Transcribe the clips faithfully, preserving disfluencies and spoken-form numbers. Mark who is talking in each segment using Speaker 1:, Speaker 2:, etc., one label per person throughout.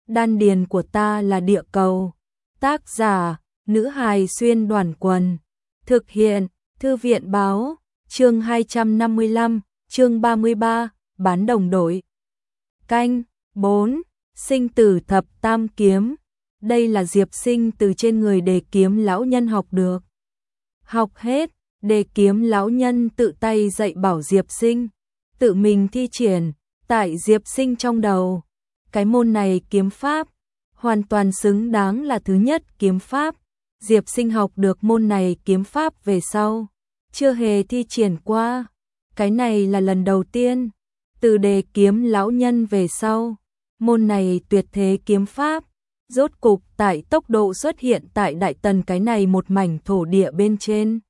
Speaker 1: đan điền của ta là địa cầu. Tác giả, nữ hài xuyên đoàn quần. Thực hiện, thư viện báo, chương hai trăm năm mươi lăm, chương ba mươi ba, bán đồng đội. Canh, bốn, sinh tử thập tam kiếm. Đây là Diệp Sinh từ trên người Đề Kiếm lão nhân học được. Học hết, Đề Kiếm lão nhân tự tay dạy bảo Diệp Sinh, tự mình thi triển, tại Diệp Sinh trong đầu. Cái môn này kiếm pháp, hoàn toàn xứng đáng là thứ nhất kiếm pháp. Diệp Sinh học được môn này kiếm pháp về sau, chưa hề thi triển qua. Cái này là lần đầu tiên, từ Đề Kiếm lão nhân về sau, môn này tuyệt thế kiếm pháp, rốt cục tại tốc độ xuất hiện tại Đại Tần cái này một mảnh thổ địa bên trên.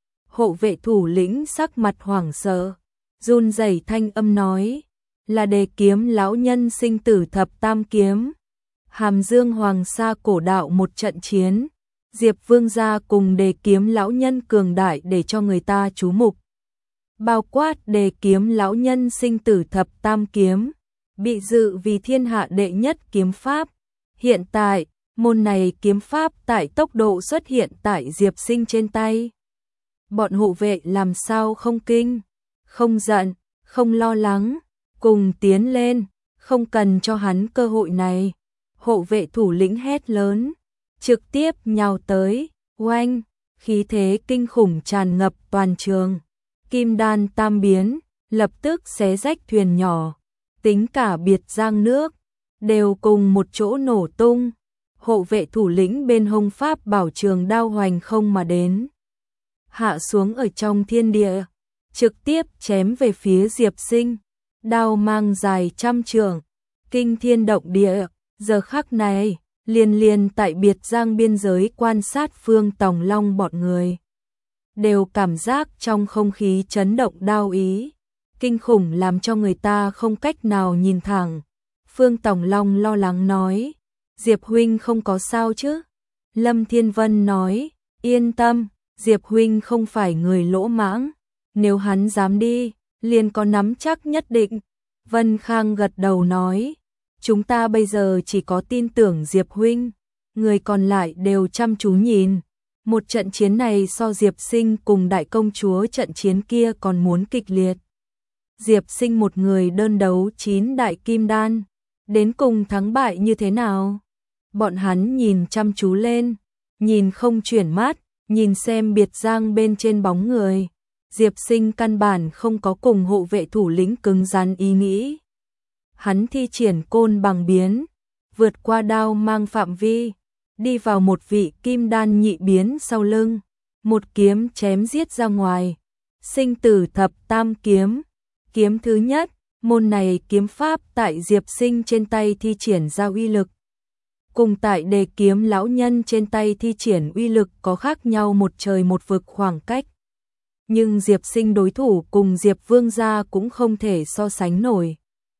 Speaker 1: Hộ vệ thủ lĩnh sắc mặt hoảng sợ, run rẩy thanh âm nói, là Đề Kiếm lão nhân sinh tử thập tam kiếm. Hàm Dương Hoàng Sa cổ đạo một trận chiến, Diệp Vương gia cùng Đề Kiếm lão nhân cường đại để cho người ta chú mục. Bao quát Đề Kiếm lão nhân sinh tử thập tam kiếm, bị dự vì thiên hạ đệ nhất kiếm pháp. Hiện tại, môn này kiếm pháp tại tốc độ xuất hiện tại Diệp Sinh trên tay. Bọn hộ vệ làm sao không kinh, không giận, không lo lắng, cùng tiến lên, không cần cho hắn cơ hội này. Hộ vệ thủ lĩnh hét lớn, trực tiếp nhào tới, oanh, khí thế kinh khủng tràn ngập toàn trường. Kim đan tam biến, lập tức xé rách thuyền nhỏ, tính cả biệt giang nước, đều cùng một chỗ nổ tung. Hộ vệ thủ lĩnh bên hông pháp bảo trường đao hoành không mà đến, hạ xuống ở trong thiên địa, trực tiếp chém về phía Diệp Sinh. Đao mang dài trăm trượng, kinh thiên động địa. Giờ khắc này, liền liền tại biệt giang biên giới quan sát Phương Tòng Long bọn người, đều cảm giác trong không khí chấn động đao ý, kinh khủng làm cho người ta không cách nào nhìn thẳng. Phương Tòng Long lo lắng nói, Diệp huynh không có sao chứ? Lâm Thiên Vân nói, yên tâm, Diệp huynh không phải người lỗ mãng, nếu hắn dám đi, liền có nắm chắc nhất định. Vân Khang gật đầu nói, chúng ta bây giờ chỉ có tin tưởng Diệp huynh, người còn lại đều chăm chú nhìn. Một trận chiến này so Diệp Sinh cùng đại công chúa trận chiến kia còn muốn kịch liệt. Diệp Sinh một người đơn đấu chín đại kim đan, đến cùng thắng bại như thế nào? Bọn hắn nhìn chăm chú lên, nhìn không chuyển mắt, nhìn xem biệt giang bên trên bóng người. Diệp Sinh căn bản không có cùng hộ vệ thủ lĩnh cứng rắn ý nghĩ. Hắn thi triển côn bằng biến, vượt qua đao mang phạm vi, đi vào một vị kim đan nhị biến sau lưng, một kiếm chém giết ra ngoài. Sinh tử thập tam kiếm, kiếm thứ nhất, môn này kiếm pháp tại Diệp Sinh trên tay thi triển ra uy lực, cùng tại Đề Kiếm lão nhân trên tay thi triển uy lực có khác nhau một trời một vực khoảng cách. Nhưng Diệp Sinh đối thủ cùng Diệp Vương gia cũng không thể so sánh nổi.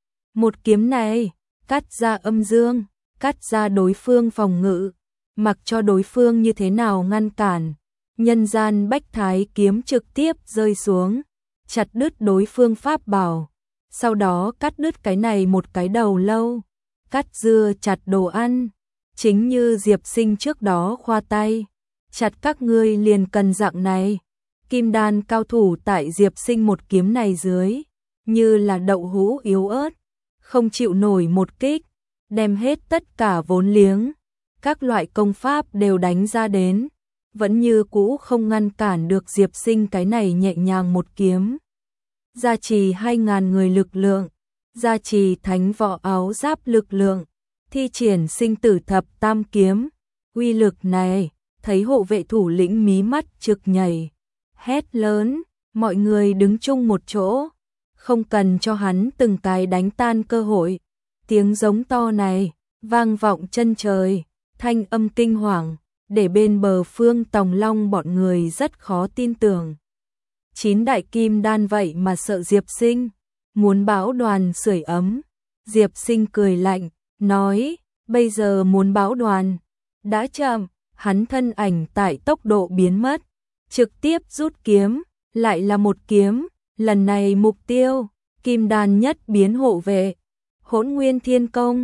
Speaker 1: Một kiếm này, cắt ra âm dương, cắt ra đối phương phòng ngự, mặc cho đối phương như thế nào ngăn cản, nhân gian bách thái kiếm trực tiếp rơi xuống, chặt đứt đối phương pháp bảo, sau đó cắt đứt cái này một cái đầu lâu, cắt dưa chặt đồ ăn, chính như Diệp Sinh trước đó khoa tay, chặt các ngươi liền cần dạng này. Kim đan cao thủ tại Diệp Sinh một kiếm này dưới, như là đậu hũ yếu ớt, không chịu nổi một kích, đem hết tất cả vốn liếng, các loại công pháp đều đánh ra đến, vẫn như cũ không ngăn cản được Diệp Sinh cái này nhẹ nhàng một kiếm. Gia trì hai ngàn người lực lượng, gia trì thánh võ áo giáp lực lượng, thi triển sinh tử thập tam kiếm, uy lực này, thấy hộ vệ thủ lĩnh mí mắt trực nhảy, hét lớn, mọi người đứng chung một chỗ, không cần cho hắn từng cái đánh tan cơ hội. Tiếng giống to này, vang vọng chân trời, thanh âm kinh hoàng, để bên bờ Phương Tòng Long bọn người rất khó tin tưởng. Chín đại kim đan vậy mà sợ Diệp Sinh, muốn bão đoàn sưởi ấm. Diệp Sinh cười lạnh, nói, bây giờ muốn bão đoàn, đã chậm. Hắn thân ảnh tại tốc độ biến mất, trực tiếp rút kiếm, lại là một kiếm, lần này mục tiêu, kim đan nhất biến hộ vệ, Hỗn Nguyên Thiên Công,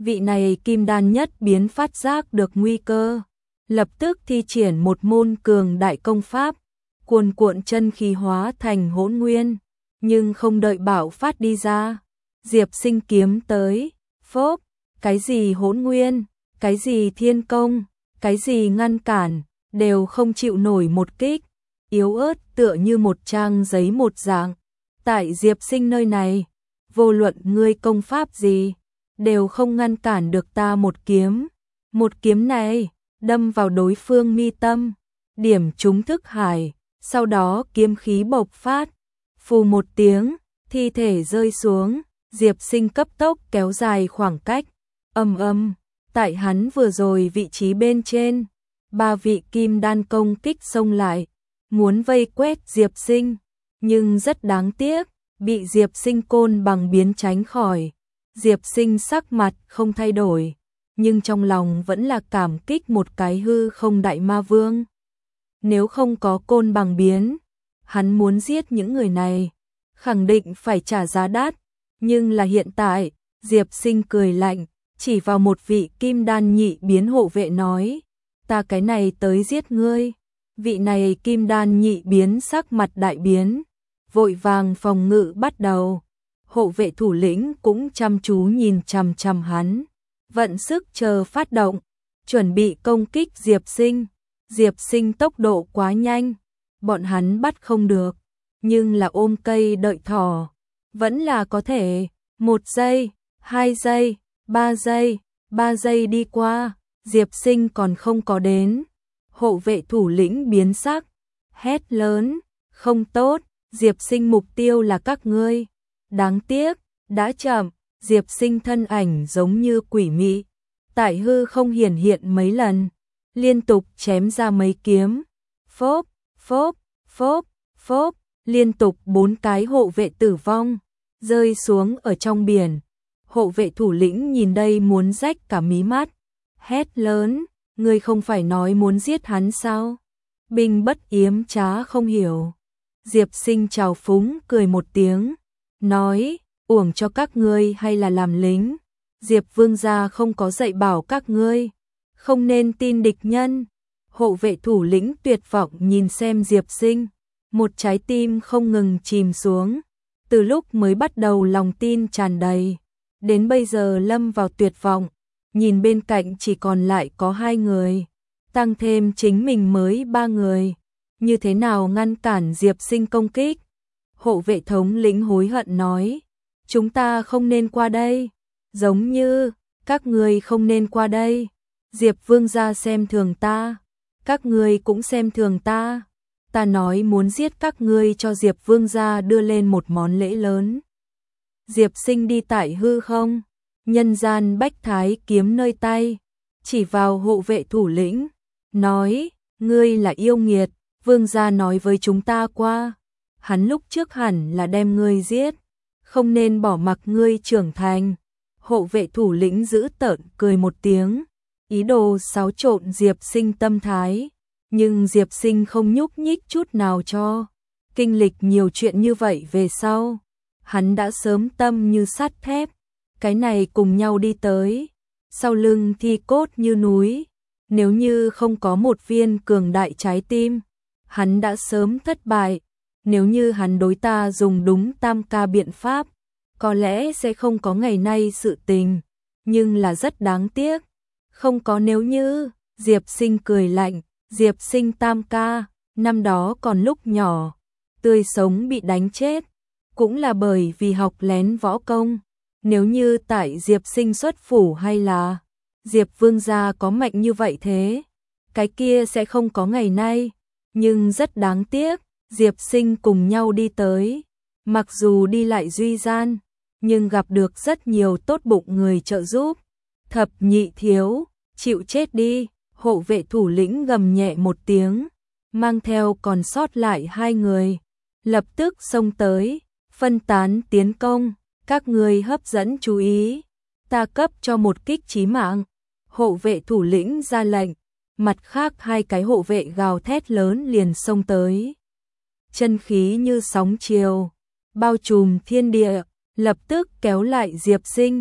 Speaker 1: Vị này kim đan nhất biến phát giác được nguy cơ, lập tức thi triển một môn cường đại công pháp, cuồn cuộn chân khí hóa thành hỗn nguyên, nhưng không đợi bạo phát đi ra, Diệp Sinh kiếm tới, phốp, cái gì hỗn nguyên, cái gì thiên công, cái gì ngăn cản, đều không chịu nổi một kích, yếu ớt tựa như một trang giấy một dạng. Tại Diệp Sinh nơi này, vô luận ngươi công pháp gì, đều không ngăn cản được ta một kiếm. Một kiếm này, đâm vào đối phương mi tâm, điểm trúng thức hải, sau đó kiếm khí bộc phát, phù một tiếng, thi thể rơi xuống, Diệp Sinh cấp tốc kéo dài khoảng cách, ầm ầm, tại hắn vừa rồi vị trí bên trên, ba vị kim đan công kích xông lại, muốn vây quét Diệp Sinh, nhưng rất đáng tiếc, bị Diệp Sinh côn bằng biến tránh khỏi. Diệp Sinh sắc mặt không thay đổi, nhưng trong lòng vẫn là cảm kích một cái hư không đại ma vương. Nếu không có côn bằng biến, hắn muốn giết những người này, khẳng định phải trả giá đắt, nhưng là hiện tại, Diệp Sinh cười lạnh, chỉ vào một vị kim đan nhị biến hộ vệ nói, ta cái này tới giết ngươi. Vị này kim đan nhị biến sắc mặt đại biến, vội vàng phòng ngự bắt đầu. Hộ vệ thủ lĩnh cũng chăm chú nhìn chằm chằm hắn, vận sức chờ phát động, chuẩn bị công kích Diệp Sinh. Diệp Sinh tốc độ quá nhanh, bọn hắn bắt không được, nhưng là ôm cây đợi thỏ, vẫn là có thể. Một giây, hai giây, ba giây, ba giây đi qua, Diệp Sinh còn không có đến. Hộ vệ thủ lĩnh biến sắc, hét lớn, không tốt, Diệp Sinh mục tiêu là các ngươi. Đáng tiếc, đã chậm, Diệp Sinh thân ảnh giống như quỷ mị, tại hư không hiển hiện mấy lần, liên tục chém ra mấy kiếm, phốp, phốp, phốp, phốp, liên tục bốn cái hộ vệ tử vong, rơi xuống ở trong biển. Hộ vệ thủ lĩnh nhìn đây muốn rách cả mí mắt, hét lớn, ngươi không phải nói muốn giết hắn sao? Binh bất yếm trá không hiểu. Diệp Sinh trào phúng cười một tiếng, nói, uổng cho các ngươi hay là làm lính, Diệp Vương gia không có dạy bảo các ngươi, không nên tin địch nhân. Hộ vệ thủ lĩnh tuyệt vọng nhìn xem Diệp Sinh, một trái tim không ngừng chìm xuống, từ lúc mới bắt đầu lòng tin tràn đầy, đến bây giờ lâm vào tuyệt vọng, nhìn bên cạnh chỉ còn lại có hai người, tăng thêm chính mình mới ba người, như thế nào ngăn cản Diệp Sinh công kích? Hộ vệ thống lĩnh hối hận nói, chúng ta không nên qua đây, giống như, các ngươi không nên qua đây, Diệp Vương gia xem thường ta, các ngươi cũng xem thường ta, ta nói muốn giết các ngươi cho Diệp Vương gia đưa lên một món lễ lớn. Diệp Sinh đi tại hư không, nhân gian bách thái kiếm nơi tay, chỉ vào hộ vệ thủ lĩnh, nói, ngươi là yêu nghiệt, Vương gia nói với chúng ta qua, hắn lúc trước hẳn là đem ngươi giết, không nên bỏ mặc ngươi trưởng thành. Hộ vệ thủ lĩnh giữ tợn cười một tiếng, ý đồ xáo trộn Diệp Sinh tâm thái, nhưng Diệp Sinh không nhúc nhích chút nào cho. Kinh lịch nhiều chuyện như vậy về sau, hắn đã sớm tâm như sắt thép, cái này cùng nhau đi tới, sau lưng thi cốt như núi, nếu như không có một viên cường đại trái tim, hắn đã sớm thất bại, nếu như hắn đối ta dùng đúng tam ca biện pháp, có lẽ sẽ không có ngày nay sự tình, nhưng là rất đáng tiếc, không có nếu như. Diệp Sinh cười lạnh, Diệp Sinh tam ca, năm đó còn lúc nhỏ, tươi sống bị đánh chết, cũng là bởi vì học lén võ công, nếu như tại Diệp Sinh xuất phủ hay là Diệp Vương gia có mạnh như vậy thế, cái kia sẽ không có ngày nay, nhưng rất đáng tiếc, Diệp Sinh cùng nhau đi tới, mặc dù đi lại duy gian, nhưng gặp được rất nhiều tốt bụng người trợ giúp. Thập nhị thiếu, chịu chết đi, hộ vệ thủ lĩnh gầm nhẹ một tiếng, mang theo còn sót lại hai người, lập tức xông tới, phân tán tiến công, các người hấp dẫn chú ý, ta cấp cho một kích chí mạng. Hộ vệ thủ lĩnh ra lệnh, mặt khác hai cái hộ vệ gào thét lớn liền xông tới. Chân khí như sóng chiều, bao trùm thiên địa, lập tức kéo lại Diệp Sinh,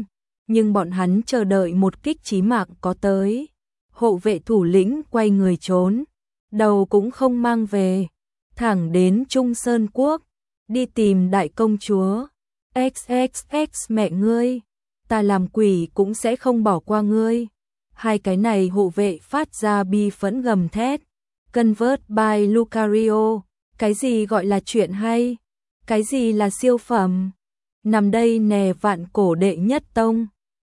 Speaker 1: nhưng bọn hắn chờ đợi một kích chí mạng có tới. Hộ vệ thủ lĩnh quay người trốn, đầu cũng không mang về, thẳng đến Trung Sơn Quốc, đi tìm đại công chúa. X X X mẹ ngươi, ta làm quỷ cũng sẽ không bỏ qua ngươi. Hai cái này hộ vệ phát ra bi phẫn gầm thét. Convert by Lucario, cái gì gọi là chuyện hay? Cái gì là siêu phẩm? Nằm đây nè vạn cổ đệ nhất tông.